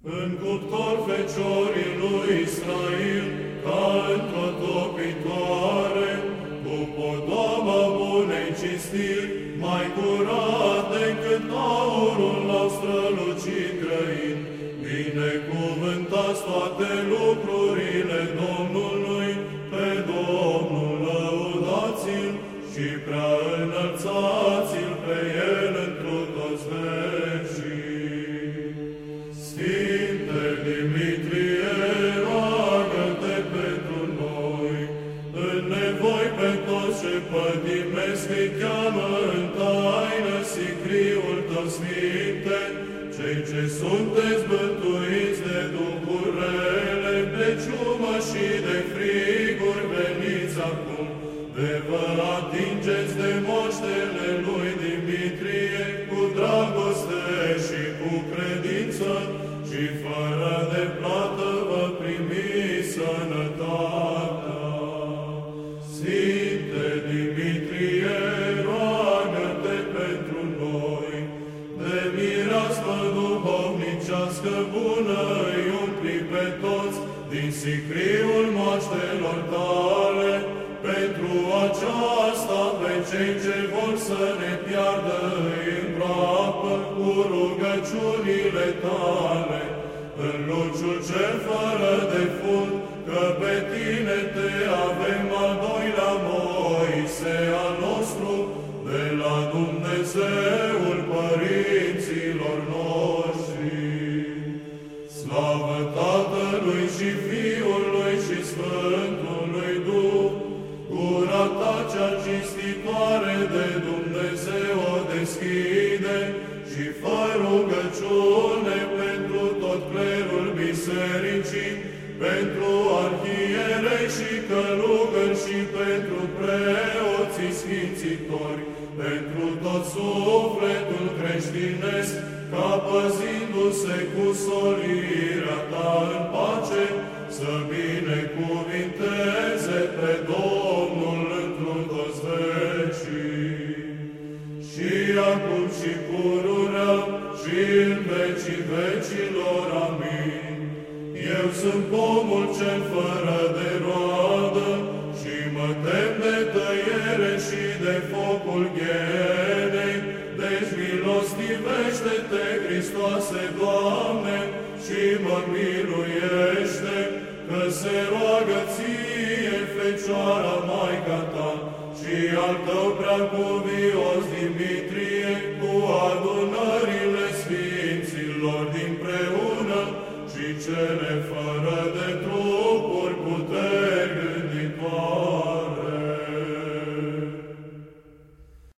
În cuptor feciorii lui Israel, ca într-o topitoare, cu podoaba bunei cinstiri, mai curat decât aurul l-au strălucit grăit. Binecuvântați toate lucrurile Domnului, pe Domnul lăudați-l și prea înălțați-l pe el întru toți vecii. Sfinte Dimitrie, roagă-te pentru noi, în nevoi pe toți ce pătimesc, îi cheamă în taină sicriul tău, Sfinte, cei ce sunteți bântuiți de duhuri rele, de ciumă și de friguri, veniți acum, de vă atingeți de moștele lui Dimitrie, cu dragoste și cu credință, și fără de plată vă primiți sănătatea. Sfinte Dimitrie, roagă-te pentru noi, de mireasmă duhovnicească bună îi umpli pe toți din sicriul moaștelor tale. Pentru aceasta pe cei ce vor să ne piardă îi îmbraapă cu rugăciunile tale, în luciul cel fără de fund, că pe tine te avem al doilea Moise al nostru, de la Dumnezeul părinților noștri. Slavă Tatălui și Fiului și Sfântului Duh, gura ta cea cinstitoare de Dumnezeu o deschide și fă rugăciune pentru tot clerul bisericii, pentru arhierei și călugări și pentru preoții sfințitori, pentru tot sufletul creștinesc, ca păzindu-se cu solirea ta în pace, să binecuvinteze pe Domnul întru toți vecii. Și acum și pururea și în vecii vecilor. Amin. Eu sunt pomul cel fără de roadă și mă tem de tăiere și de focul ghenei, deci milostivește-te, Hristoase, Doamne, și mă miluiește, că se roagă ție, Fecioara Maica ta, și al tău preacuvios Dimitrie, cu adunările sfinților dinpreună și cele fără de trup.